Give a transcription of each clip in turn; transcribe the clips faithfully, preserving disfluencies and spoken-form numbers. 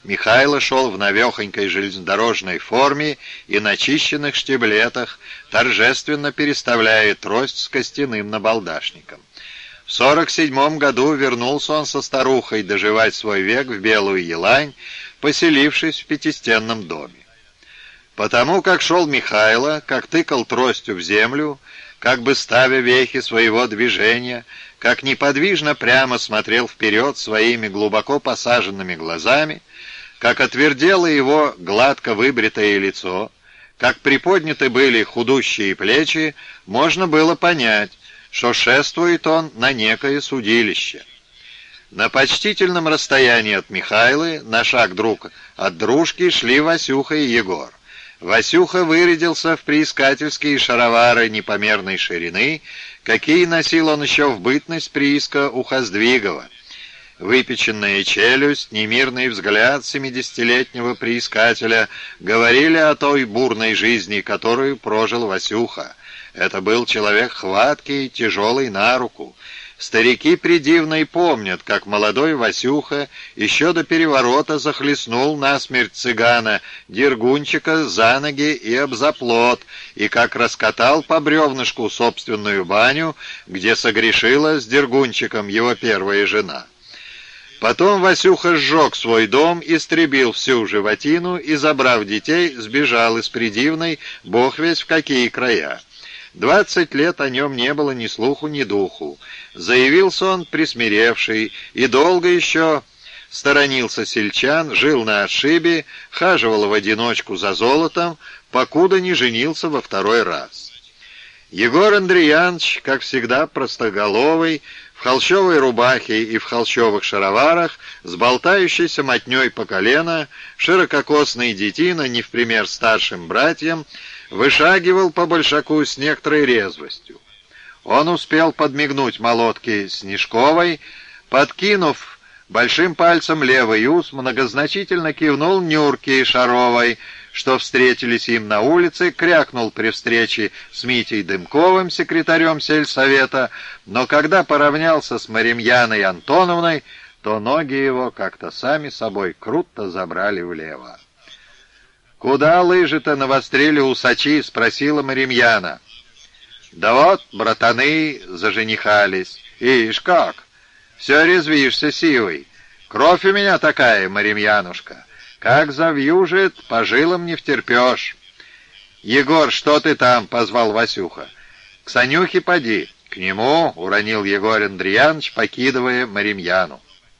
Михайло шел в навехонькой железнодорожной форме и начищенных штиблетах, торжественно переставляя трость с костяным набалдашником. В сорок седьмом году вернулся он со старухой доживать свой век в Белую Елань, поселившись в пятистенном доме. Потому как шел Михайло, как тыкал тростью в землю, как бы ставя вехи своего движения, как неподвижно прямо смотрел вперед своими глубоко посаженными глазами, как отвердело его гладко выбритое лицо, как приподняты были худущие плечи, можно было понять, что шествует он на некое судилище. На почтительном расстоянии от Михайлы, на шаг друг от дружки, шли Васюха и Егор. Васюха вырядился в приискательские шаровары непомерной ширины, какие носил он еще в бытность прииска у Хоздвигова. Выпеченная челюсть, немирный взгляд семидесятилетнего приискателя говорили о той бурной жизни, которую прожил Васюха. Это был человек хваткий, тяжелый на руку. Старики придивно помнят, как молодой Васюха еще до переворота захлестнул насмерть цыгана Дергунчика за ноги и об заплот, и как раскатал по бревнышку собственную баню, где согрешила с Дергунчиком его первая жена. Потом Васюха сжег свой дом, истребил всю животину и, забрав детей, сбежал из придивной, бог весть в какие края. Двадцать лет о нем не было ни слуху, ни духу. Заявился он присмиревший и долго еще сторонился сельчан, жил на отшибе, хаживал в одиночку за золотом, покуда не женился во второй раз. Егор Андреянович, как всегда простоголовый, в холщовой рубахе и в холщовых шароварах, с болтающейся мотней по колено, ширококосный детина, не в пример старшим братьям, вышагивал по большаку с некоторой резвостью. Он успел подмигнуть молотке Снежковой, подкинув большим пальцем левый ус, многозначительно кивнул Нюрке Шаровой, что встретились им на улице, крякнул при встрече с Митей Дымковым, секретарем сельсовета, но когда поравнялся с Маримьяной Антоновной, то ноги его как-то сами собой круто забрали влево. «Куда лыжи-то навострили усачи?» — спросила Маримьяна. «Да вот, братаны заженихались. Ишь как! Все резвишься, сивый. Кровь у меня такая, Маримьянушка. Как завьюжит, по жилам не втерпешь». «Егор, что ты там?» — позвал Васюха. «К Санюхе поди». «К нему», — уронил Егор Андреянович, покидывая Маримьяну.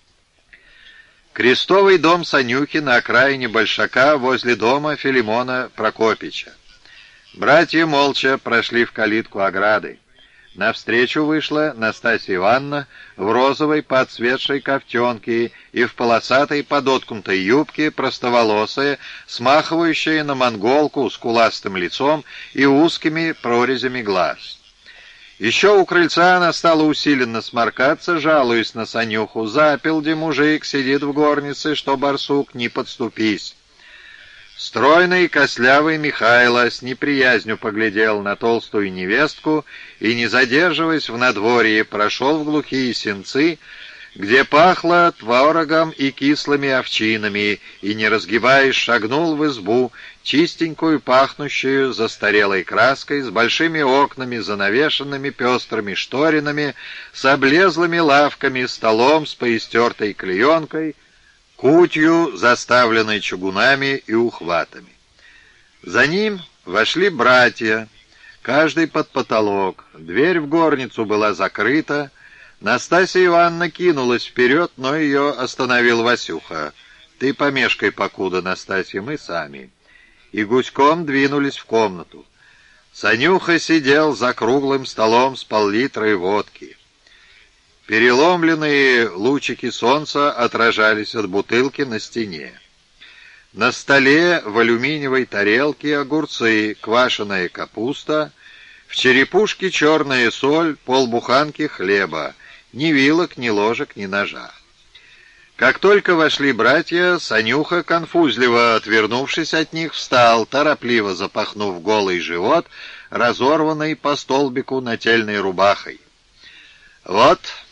Крестовый дом Санюхи на окраине Большака возле дома Филимона Прокопича. Братья молча прошли в калитку ограды. Навстречу вышла Настасья Ивановна в розовой подцветшей ковтенке и в полосатой подоткнутой юбке, простоволосая, смахивающая на монголку с куластым лицом и узкими прорезями глаз. Еще у крыльца она стала усиленно сморкаться, жалуясь на Санюху. «Запил-де мужик, сидит в горнице, что барсук, не подступись». Стройный костлявый Михайло с неприязнью поглядел на толстую невестку и, не задерживаясь в надворье, прошел в глухие сенцы, где пахло творогом и кислыми овчинами, и, не разгибаясь, шагнул в избу, чистенькую, пахнущую застарелой краской, с большими окнами, занавешенными пестрыми шторинами, с облезлыми лавками, столом с поистертой клеенкой, кутью, заставленной чугунами и ухватами. За ним вошли братья, каждый под потолок. Дверь в горницу была закрыта. Настасья Ивановна кинулась вперед, но ее остановил Васюха. «Ты помешкай покуда, Настасья, мы сами». И гуськом двинулись в комнату. Санюха сидел за круглым столом с пол-литрой водки. Переломленные лучики солнца отражались от бутылки на стене. На столе в алюминиевой тарелке огурцы, квашеная капуста, в черепушке черная соль, полбуханки хлеба, ни вилок, ни ложек, ни ножа. Как только вошли братья, Санюха, конфузливо отвернувшись от них, встал, торопливо запахнув голый живот, разорванный по столбику нательной рубахой. «Вот,